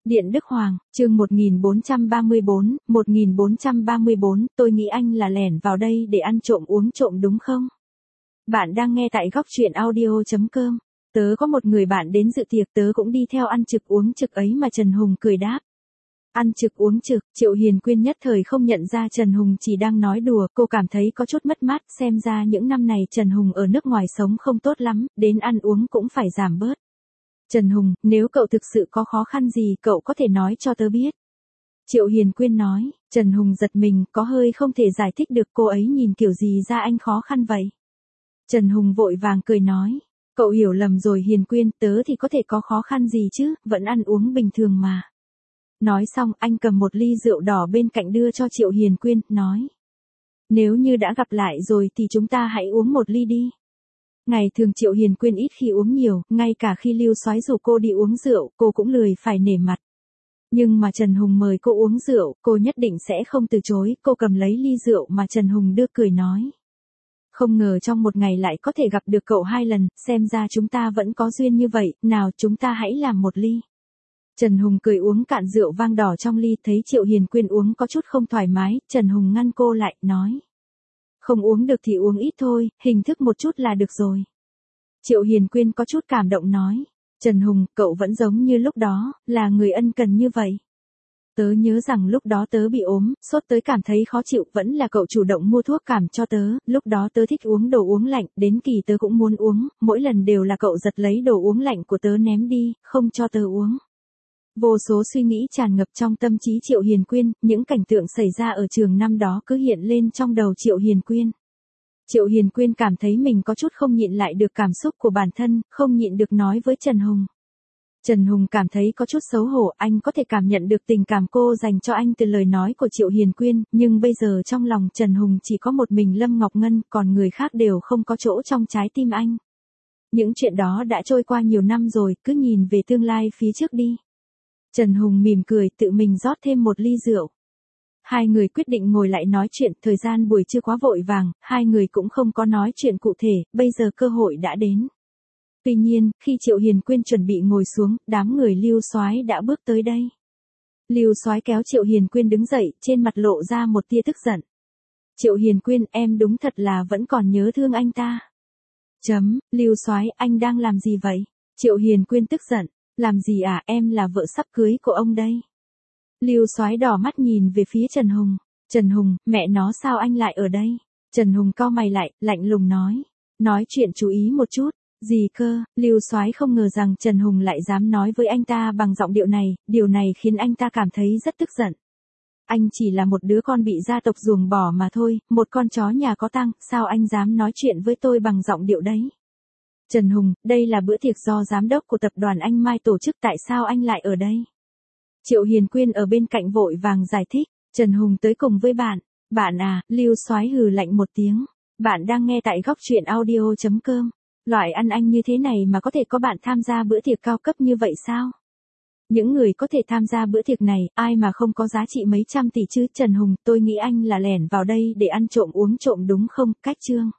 Điện Đức Hoàng, chương 1434, tôi nghĩ anh là lẻn vào đây để ăn trộm uống trộm đúng không? Bạn đang nghe tại góc truyện audio.com. Tớ có một người bạn đến dự tiệc, tớ cũng đi theo ăn trực uống trực ấy mà. Trần Hùng cười đáp. Ăn trực uống trực, Triệu Hiền Quyên nhất thời không nhận ra Trần Hùng chỉ đang nói đùa, cô cảm thấy có chút mất mát, xem ra những năm này Trần Hùng ở nước ngoài sống không tốt lắm, đến ăn uống cũng phải giảm bớt. Trần Hùng, nếu cậu thực sự có khó khăn gì cậu có thể nói cho tớ biết. Triệu Hiền Quyên nói. Trần Hùng giật mình, có hơi không thể giải thích được, cô ấy nhìn kiểu gì ra anh khó khăn vậy. Trần Hùng vội vàng cười nói. Cậu hiểu lầm rồi Hiền Quyên, tớ thì có thể có khó khăn gì chứ, vẫn ăn uống bình thường mà. Nói xong anh cầm một ly rượu đỏ bên cạnh đưa cho Triệu Hiền Quyên, nói. Nếu như đã gặp lại rồi thì chúng ta hãy uống một ly đi. Ngày thường Triệu Hiền Quyên ít khi uống nhiều, ngay cả khi Lưu Soái rủ cô đi uống rượu, cô cũng lười phải nể mặt. Nhưng mà Trần Hùng mời cô uống rượu, cô nhất định sẽ không từ chối, cô cầm lấy ly rượu mà Trần Hùng đưa cười nói. Không ngờ trong một ngày lại có thể gặp được cậu 2 lần, xem ra chúng ta vẫn có duyên như vậy, nào chúng ta hãy làm một ly. Trần Hùng cười uống cạn rượu vang đỏ trong ly, thấy Triệu Hiền Quyên uống có chút không thoải mái, Trần Hùng ngăn cô lại, nói. Không uống được thì uống ít thôi, hình thức một chút là được rồi. Triệu Hiền Quyên có chút cảm động nói. Trần Hùng, cậu vẫn giống như lúc đó, là người ân cần như vậy. Tớ nhớ rằng lúc đó tớ bị ốm, sốt tới cảm thấy khó chịu, vẫn là cậu chủ động mua thuốc cảm cho tớ, lúc đó tớ thích uống đồ uống lạnh, đến kỳ tớ cũng muốn uống, mỗi lần đều là cậu giật lấy đồ uống lạnh của tớ ném đi, không cho tớ uống. Vô số suy nghĩ tràn ngập trong tâm trí Triệu Hiền Quyên, những cảnh tượng xảy ra ở trường năm đó cứ hiện lên trong đầu Triệu Hiền Quyên. Triệu Hiền Quyên cảm thấy mình có chút không nhịn lại được cảm xúc của bản thân, không nhịn được nói với Trần Hùng. Trần Hùng cảm thấy có chút xấu hổ, anh có thể cảm nhận được tình cảm cô dành cho anh từ lời nói của Triệu Hiền Quyên, nhưng bây giờ trong lòng Trần Hùng chỉ có một mình Lâm Ngọc Ngân, còn người khác đều không có chỗ trong trái tim anh. Những chuyện đó đã trôi qua nhiều năm rồi, cứ nhìn về tương lai phía trước đi. Trần Hùng mỉm cười, tự mình rót thêm một ly rượu. Hai người quyết định ngồi lại nói chuyện, thời gian buổi trưa quá vội vàng, hai người cũng không có nói chuyện cụ thể, bây giờ cơ hội đã đến. Tuy nhiên, khi Triệu Hiền Quyên chuẩn bị ngồi xuống, đám người Lưu Soái đã bước tới đây. Lưu Soái kéo Triệu Hiền Quyên đứng dậy, trên mặt lộ ra một tia tức giận. Triệu Hiền Quyên, em đúng thật là vẫn còn nhớ thương anh ta. Lưu Soái, anh đang làm gì vậy? Triệu Hiền Quyên tức giận. Làm gì à, em là vợ sắp cưới của ông đây. Lưu Soái đỏ mắt nhìn về phía Trần Hùng. Trần Hùng, mẹ nó sao anh lại ở đây? Trần Hùng cau mày lại, lạnh lùng nói. Nói chuyện chú ý một chút. Gì cơ? Lưu Soái không ngờ rằng Trần Hùng lại dám nói với anh ta bằng giọng điệu này, điều này khiến anh ta cảm thấy rất tức giận. Anh chỉ là một đứa con bị gia tộc ruồng bỏ mà thôi, một con chó nhà có tang, sao anh dám nói chuyện với tôi bằng giọng điệu đấy? Trần Hùng, đây là bữa tiệc do giám đốc của tập đoàn anh Mai tổ chức, tại sao anh lại ở đây? Triệu Hiền Quyên ở bên cạnh vội vàng giải thích. Trần Hùng tới cùng với bạn. Bạn à, Lưu Soái hừ lạnh một tiếng. Bạn đang nghe tại góc truyện audio.com. Loại ăn anh như thế này mà có thể có bạn tham gia bữa tiệc cao cấp như vậy sao? Những người có thể tham gia bữa tiệc này, ai mà không có giá trị mấy trăm tỷ chứ? Trần Hùng, tôi nghĩ anh là lẻn vào đây để ăn trộm uống trộm đúng không? Cách chương.